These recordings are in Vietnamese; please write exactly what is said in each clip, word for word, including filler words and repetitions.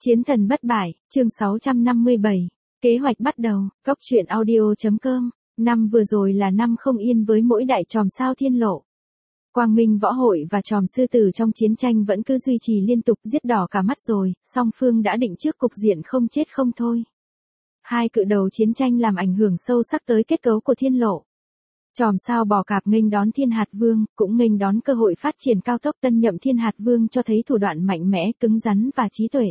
Chiến thần bất bại, chương sáu trăm năm mươi bảy. Kế hoạch bắt đầu, góc truyện audio.com. Năm vừa rồi là năm không yên với mỗi đại tròm sao thiên lộ. Quang Minh Võ Hội và tròm sư tử trong chiến tranh vẫn cứ duy trì liên tục, giết đỏ cả mắt rồi, song phương đã định trước cục diện không chết không thôi. Hai cự đầu chiến tranh làm ảnh hưởng sâu sắc tới kết cấu của thiên lộ. Tròm sao bò cạp nghênh đón Thiên Hạt Vương, cũng nghênh đón cơ hội phát triển cao tốc. Tân nhậm Thiên Hạt Vương cho thấy thủ đoạn mạnh mẽ, cứng rắn và trí tuệ.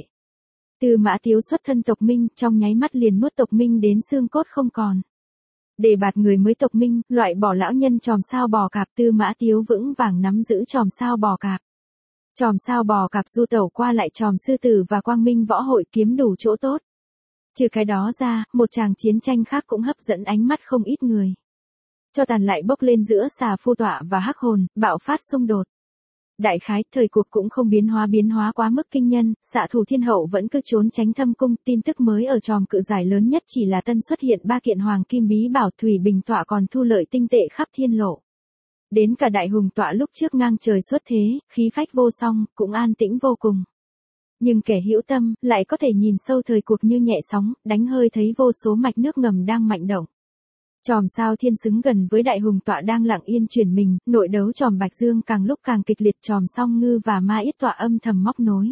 Tư Mã Tiếu xuất thân tộc Minh, trong nháy mắt liền nuốt tộc Minh đến xương cốt không còn. Để bạt người mới tộc Minh, loại bỏ lão nhân tròm sao bò cạp, Tư Mã Tiếu vững vàng nắm giữ tròm sao bò cạp. Tròm sao bò cạp du tẩu qua lại tròm sư tử và Quang Minh Võ Hội kiếm đủ chỗ tốt. Trừ cái đó ra, một tràng chiến tranh khác cũng hấp dẫn ánh mắt không ít người. Cho tàn lại bốc lên giữa xà phu tọa và hắc hồn, bạo phát xung đột. Đại khái, thời cuộc cũng không biến hóa biến hóa quá mức kinh nhân, xạ thủ thiên hậu vẫn cứ trốn tránh thâm cung. Tin tức mới ở tròm cự giải lớn nhất chỉ là tân xuất hiện ba kiện hoàng kim bí bảo, thủy bình tọa còn thu lợi tinh tệ khắp thiên lộ. Đến cả đại hùng tọa lúc trước ngang trời xuất thế, khí phách vô song, cũng an tĩnh vô cùng. Nhưng kẻ hữu tâm, lại có thể nhìn sâu thời cuộc như nhẹ sóng, đánh hơi thấy vô số mạch nước ngầm đang mạnh động. Tròm sao thiên xứng gần với đại hùng tọa đang lặng yên chuyển mình, nội đấu tròm Bạch Dương càng lúc càng kịch liệt, tròm Song Ngư và Ma Yết tọa âm thầm móc nối.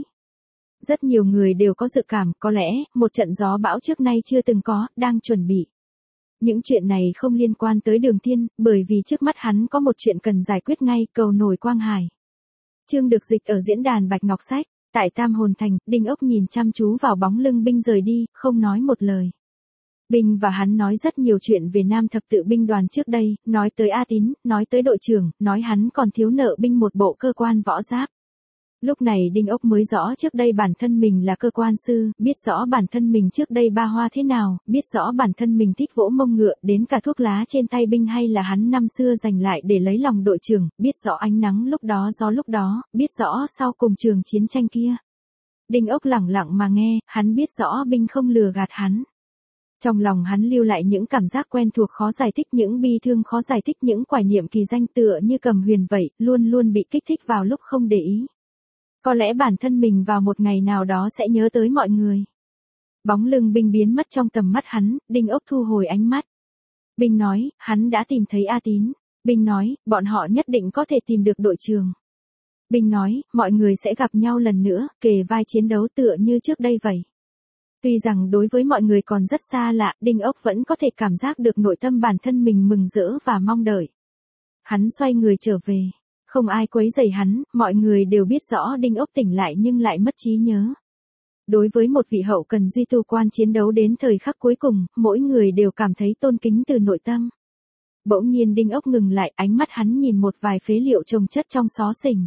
Rất nhiều người đều có dự cảm, có lẽ, một trận gió bão trước nay chưa từng có, đang chuẩn bị. Những chuyện này không liên quan tới Đường Thiên, bởi vì trước mắt hắn có một chuyện cần giải quyết ngay, cầu nổi Quang Hải. Chương được dịch ở diễn đàn Bạch Ngọc Sách, tại Tam Hồn Thành. Đinh Ốc nhìn chăm chú vào bóng lưng binh rời đi, không nói một lời. Binh và hắn nói rất nhiều chuyện về Nam Thập Tự binh đoàn trước đây, nói tới A Tín, nói tới đội trưởng, nói hắn còn thiếu nợ binh một bộ cơ quan võ giáp. Lúc này Đinh Ốc mới rõ trước đây bản thân mình là cơ quan sư, biết rõ bản thân mình trước đây ba hoa thế nào, biết rõ bản thân mình thích vỗ mông ngựa, đến cả thuốc lá trên tay binh hay là hắn năm xưa dành lại để lấy lòng đội trưởng, biết rõ ánh nắng lúc đó gió lúc đó, biết rõ sau cùng trường chiến tranh kia. Đinh Ốc lẳng lặng mà nghe, hắn biết rõ binh không lừa gạt hắn. Trong lòng hắn lưu lại những cảm giác quen thuộc khó giải thích, những bi thương khó giải thích, những quải niệm kỳ danh tựa như cầm huyền vậy, luôn luôn bị kích thích vào lúc không để ý. Có lẽ bản thân mình vào một ngày nào đó sẽ nhớ tới mọi người. Bóng lưng binh biến mất trong tầm mắt hắn, Đinh Ốc thu hồi ánh mắt. Binh nói, hắn đã tìm thấy A Tín. Binh nói, bọn họ nhất định có thể tìm được đội trưởng. Binh nói, mọi người sẽ gặp nhau lần nữa, kề vai chiến đấu tựa như trước đây vậy. Tuy rằng đối với mọi người còn rất xa lạ, Đinh Ốc vẫn có thể cảm giác được nội tâm bản thân mình mừng rỡ và mong đợi. Hắn xoay người trở về. Không ai quấy rầy hắn, mọi người đều biết rõ Đinh Ốc tỉnh lại nhưng lại mất trí nhớ. Đối với một vị hậu cần duy tu quan chiến đấu đến thời khắc cuối cùng, mỗi người đều cảm thấy tôn kính từ nội tâm. Bỗng nhiên Đinh Ốc ngừng lại, ánh mắt hắn nhìn một vài phế liệu chồng chất trong xó xỉnh.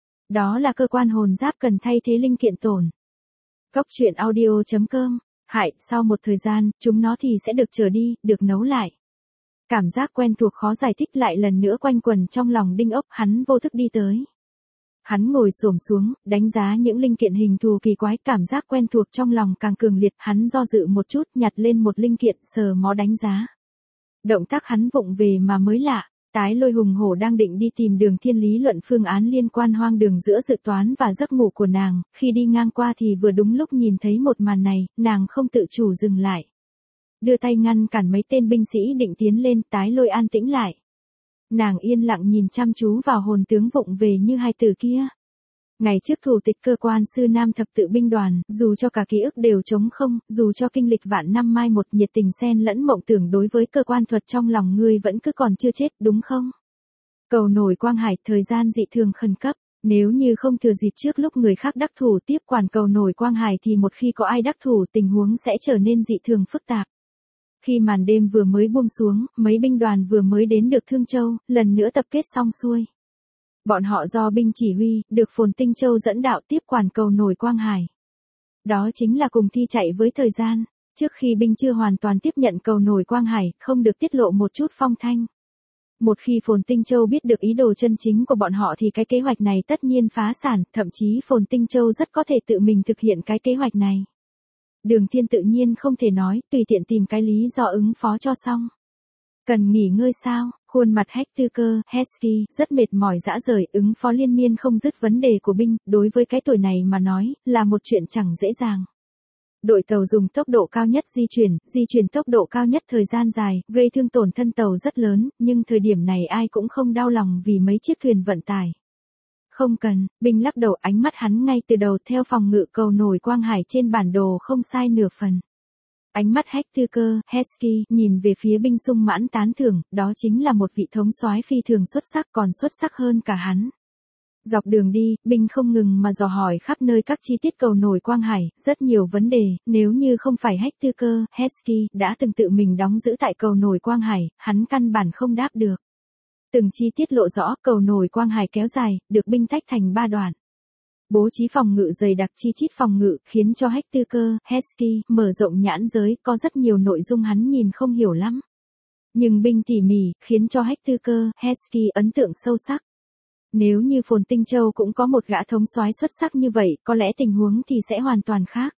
Đó là cơ quan hồn giáp cần thay thế linh kiện tổn. Góc truyện audio.com. Hại, sau một thời gian, chúng nó thì sẽ được trở đi, được nấu lại. Cảm giác quen thuộc khó giải thích lại lần nữa quanh quẩn trong lòng Đinh Ốc, hắn vô thức đi tới. Hắn ngồi xổm xuống, đánh giá những linh kiện hình thù kỳ quái, cảm giác quen thuộc trong lòng càng cường liệt, hắn do dự một chút, nhặt lên một linh kiện, sờ mó đánh giá. Động tác hắn vụng về mà mới lạ. Tái Lôi hùng hổ đang định đi tìm Đường Thiên lý luận phương án liên quan hoang đường giữa dự toán và giấc ngủ của nàng, khi đi ngang qua thì vừa đúng lúc nhìn thấy một màn này, nàng không tự chủ dừng lại. Đưa tay ngăn cản mấy tên binh sĩ định tiến lên, Tái Lôi an tĩnh lại. Nàng yên lặng nhìn chăm chú vào hồn tướng vụng về như hai từ kia. Ngày trước thủ tịch cơ quan sư Nam Thập Tự binh đoàn, dù cho cả ký ức đều trống không, dù cho kinh lịch vạn năm mai một, nhiệt tình xen lẫn mộng tưởng đối với cơ quan thuật trong lòng ngươi vẫn cứ còn chưa chết, đúng không? Cầu nổi Quang Hải, thời gian dị thường khẩn cấp, nếu như không thừa dịp trước lúc người khác đắc thủ tiếp quản cầu nổi Quang Hải thì một khi có ai đắc thủ tình huống sẽ trở nên dị thường phức tạp. Khi màn đêm vừa mới buông xuống, mấy binh đoàn vừa mới đến được Thương Châu, lần nữa tập kết xong xuôi. Bọn họ do binh chỉ huy, được Phồn Tinh Châu dẫn đạo tiếp quản cầu nổi Quang Hải. Đó chính là cùng thi chạy với thời gian, trước khi binh chưa hoàn toàn tiếp nhận cầu nổi Quang Hải, không được tiết lộ một chút phong thanh. Một khi Phồn Tinh Châu biết được ý đồ chân chính của bọn họ thì cái kế hoạch này tất nhiên phá sản, thậm chí Phồn Tinh Châu rất có thể tự mình thực hiện cái kế hoạch này. Đường Thiên tự nhiên không thể nói, tùy tiện tìm cái lý do ứng phó cho xong. Cần nghỉ ngơi sao? Khuôn mặt Hector Hesky rất mệt mỏi dã rời, ứng phó liên miên không dứt vấn đề của binh, đối với cái tuổi này mà nói, là một chuyện chẳng dễ dàng. Đội tàu dùng tốc độ cao nhất di chuyển, di chuyển tốc độ cao nhất thời gian dài, gây thương tổn thân tàu rất lớn, nhưng thời điểm này ai cũng không đau lòng vì mấy chiếc thuyền vận tải. Không cần, Binh lắc đầu, ánh mắt hắn ngay từ đầu theo phòng ngự cầu nổi Quang Hải trên bản đồ không sai nửa phần. Ánh mắt Hacker, Hesky, nhìn về phía Binh sung mãn tán thưởng, đó chính là một vị thống soái phi thường xuất sắc, còn xuất sắc hơn cả hắn. Dọc đường đi, Binh không ngừng mà dò hỏi khắp nơi các chi tiết cầu nổi Quang Hải, rất nhiều vấn đề, nếu như không phải Hacker, Hesky, đã từng tự mình đóng giữ tại cầu nổi Quang Hải, hắn căn bản không đáp được. Từng chi tiết lộ rõ, cầu nổi Quang Hải kéo dài, được Binh tách thành ba đoạn. Bố trí phòng ngự dày đặc chi chít phòng ngự, khiến cho Hacker, Hesky, mở rộng nhãn giới, có rất nhiều nội dung hắn nhìn không hiểu lắm. Nhưng Binh tỉ mỉ, khiến cho Hacker, Hesky ấn tượng sâu sắc. Nếu như Phồn Tinh Châu cũng có một gã thống soái xuất sắc như vậy, có lẽ tình huống thì sẽ hoàn toàn khác.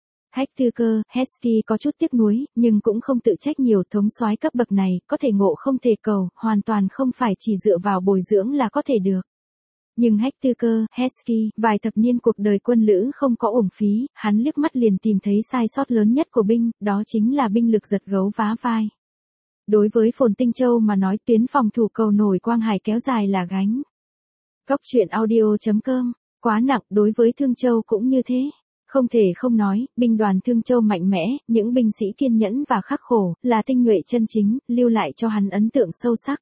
Hacker, Hesky có chút tiếc nuối, nhưng cũng không tự trách nhiều, thống soái cấp bậc này, có thể ngộ không thể cầu, hoàn toàn không phải chỉ dựa vào bồi dưỡng là có thể được. Nhưng Hacker, Hesky, vài thập niên cuộc đời quân lữ không có uổng phí, hắn liếc mắt liền tìm thấy sai sót lớn nhất của Binh, đó chính là binh lực giật gấu vá vai. Đối với Phồn Tinh Châu mà nói, tuyến phòng thủ cầu nổi Quang Hải kéo dài là gánh. Góc truyện audio chấm com, quá nặng, đối với Thương Châu cũng như thế. Không thể không nói, binh đoàn Thương Châu mạnh mẽ, những binh sĩ kiên nhẫn và khắc khổ, là tinh nhuệ chân chính, lưu lại cho hắn ấn tượng sâu sắc.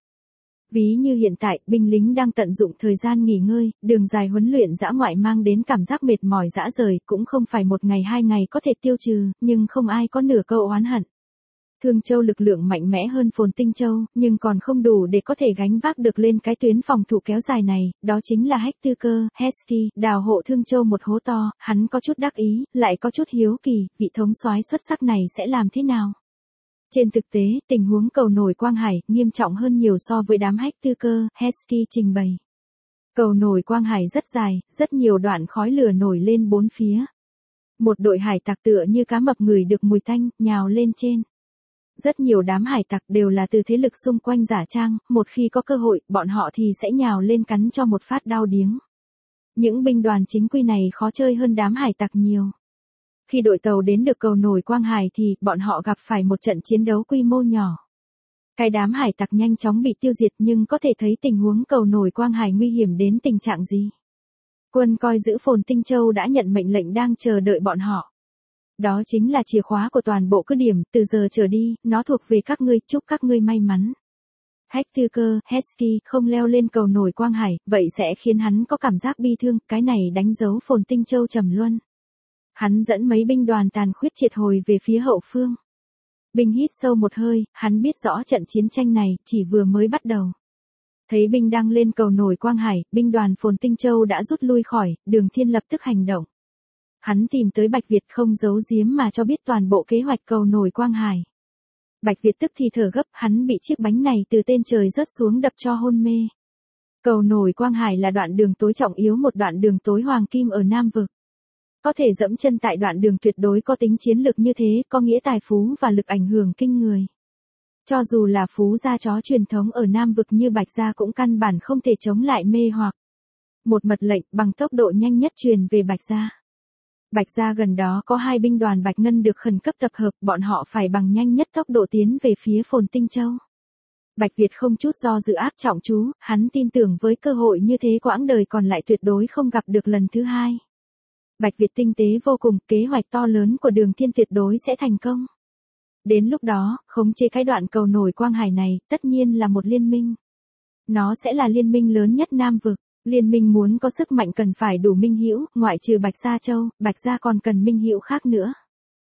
Ví như hiện tại, binh lính đang tận dụng thời gian nghỉ ngơi, đường dài huấn luyện dã ngoại mang đến cảm giác mệt mỏi dã rời, cũng không phải một ngày hai ngày có thể tiêu trừ, nhưng không ai có nửa câu oán hận. Thương Châu lực lượng mạnh mẽ hơn Phồn Tinh Châu, nhưng còn không đủ để có thể gánh vác được lên cái tuyến phòng thủ kéo dài này, đó chính là Hacker, Hesky, đào hộ Thương Châu một hố to, hắn có chút đắc ý, lại có chút hiếu kỳ, vị thống soái xuất sắc này sẽ làm thế nào? Trên thực tế, tình huống cầu nổi Quang Hải nghiêm trọng hơn nhiều so với đám Hacker, Hesky trình bày. Cầu nổi Quang Hải rất dài, rất nhiều đoạn khói lửa nổi lên bốn phía. Một đội hải tặc tựa như cá mập ngửi được mùi tanh, nhào lên trên. Rất nhiều đám hải tặc đều là từ thế lực xung quanh giả trang, một khi có cơ hội, bọn họ thì sẽ nhào lên cắn cho một phát đau điếng. Những binh đoàn chính quy này khó chơi hơn đám hải tặc nhiều. Khi đội tàu đến được cầu nổi Quang Hải thì, bọn họ gặp phải một trận chiến đấu quy mô nhỏ. Cái đám hải tặc nhanh chóng bị tiêu diệt, nhưng có thể thấy tình huống cầu nổi Quang Hải nguy hiểm đến tình trạng gì. Quân coi giữ Phồn Tinh Châu đã nhận mệnh lệnh đang chờ đợi bọn họ. Đó chính là chìa khóa của toàn bộ cứ điểm, từ giờ trở đi, nó thuộc về các ngươi, chúc các ngươi may mắn. Hacker, Hesky, không leo lên cầu nổi Quang Hải, vậy sẽ khiến hắn có cảm giác bi thương, cái này đánh dấu Phồn Tinh Châu trầm luân. Hắn dẫn mấy binh đoàn tàn khuyết triệt hồi về phía hậu phương. Binh hít sâu một hơi, hắn biết rõ trận chiến tranh này chỉ vừa mới bắt đầu. Thấy binh đang lên cầu nổi Quang Hải, binh đoàn Phồn Tinh Châu đã rút lui khỏi, Đường Thiên lập tức hành động. Hắn tìm tới Bạch Việt không giấu giếm mà cho biết toàn bộ kế hoạch cầu nổi Quang Hải. Bạch Việt tức thì thở gấp, hắn bị chiếc bánh này từ tên trời rớt xuống đập cho hôn mê. Cầu nổi Quang Hải là đoạn đường tối trọng yếu, một đoạn đường tối hoàng kim ở Nam Vực. Có thể dẫm chân tại đoạn đường tuyệt đối có tính chiến lược như thế, có nghĩa tài phú và lực ảnh hưởng kinh người. Cho dù là phú gia chó truyền thống ở Nam Vực như Bạch Gia cũng căn bản không thể chống lại mê hoặc. Một mật lệnh bằng tốc độ nhanh nhất truyền về Bạch Gia. Bạch Gia gần đó có hai binh đoàn Bạch Ngân được khẩn cấp tập hợp, bọn họ phải bằng nhanh nhất tốc độ tiến về phía Phồn Tinh Châu. Bạch Việt không chút do dự áp trọng chú, hắn tin tưởng với cơ hội như thế quãng đời còn lại tuyệt đối không gặp được lần thứ hai. Bạch Việt tinh tế vô cùng, kế hoạch to lớn của Đường Thiên tuyệt đối sẽ thành công. Đến lúc đó, khống chế cái đoạn cầu nổi Quang Hải này, tất nhiên là một liên minh. Nó sẽ là liên minh lớn nhất Nam Vực. Liên minh muốn có sức mạnh cần phải đủ minh hữu, ngoại trừ Bạch Gia Châu, Bạch Gia còn cần minh hữu khác nữa.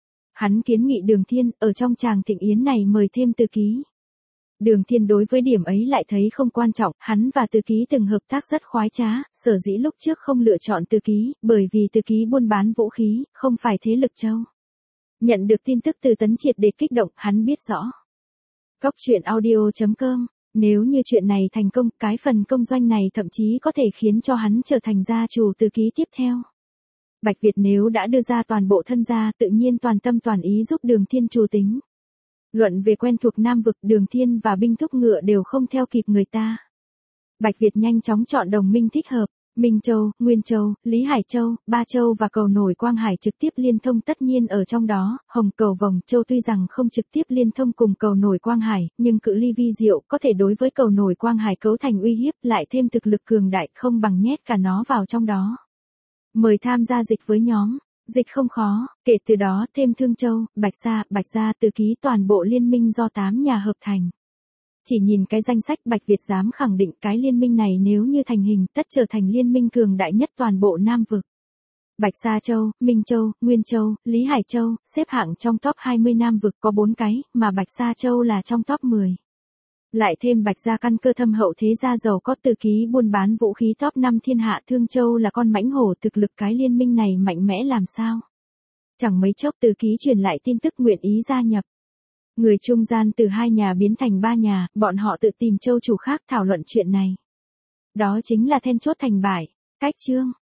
Hắn kiến nghị Đường Thiên, ở trong tràng thịnh yến này mời thêm Từ Ký. Đường Thiên đối với điểm ấy lại thấy không quan trọng, hắn và Từ Ký từng hợp tác rất khoái trá, sở dĩ lúc trước không lựa chọn Từ Ký, bởi vì Từ Ký buôn bán vũ khí, không phải thế lực châu. Nhận được tin tức từ Tấn Triệt để kích động, hắn biết rõ. Góc truyện audio chấm com, nếu như chuyện này thành công, cái phần công doanh này thậm chí có thể khiến cho hắn trở thành gia chủ Từ Ký tiếp theo. Bạch Việt nếu đã đưa ra toàn bộ thân gia, tự nhiên toàn tâm toàn ý giúp Đường Thiên chủ tính. Luận về quen thuộc Nam Vực, Đường Thiên và binh thúc ngựa đều không theo kịp người ta. Bạch Việt nhanh chóng chọn đồng minh thích hợp, Minh Châu, Nguyên Châu, Lý Hải Châu, Ba Châu và cầu nổi Quang Hải trực tiếp liên thông tất nhiên ở trong đó, Hồng Cầu Vòng Châu tuy rằng không trực tiếp liên thông cùng cầu nổi Quang Hải, nhưng cự ly vi diệu có thể đối với cầu nổi Quang Hải cấu thành uy hiếp, lại thêm thực lực cường đại không bằng nhét cả nó vào trong đó. Mời tham gia dịch với nhóm. Dịch không khó, kể từ đó thêm Thương Châu, Bạch Sa, Bạch Gia Từ Ký toàn bộ liên minh do tám nhà hợp thành. Chỉ nhìn cái danh sách Bạch Việt dám khẳng định cái liên minh này nếu như thành hình tất trở thành liên minh cường đại nhất toàn bộ Nam vực. Bạch Sa Châu, Minh Châu, Nguyên Châu, Lý Hải Châu, xếp hạng trong top hai mươi Nam vực có bốn cái, mà Bạch Sa Châu là trong top mười. Lại thêm Bạch Gia căn cơ thâm hậu thế gia giàu có Từ Ký buôn bán vũ khí top năm thiên hạ, Thương Châu là con mãnh hổ thực lực, cái liên minh này mạnh mẽ làm sao. Chẳng mấy chốc Từ Ký truyền lại tin tức nguyện ý gia nhập. Người trung gian từ hai nhà biến thành ba nhà, bọn họ tự tìm châu chủ khác thảo luận chuyện này. Đó chính là then chốt thành bại. Cách chương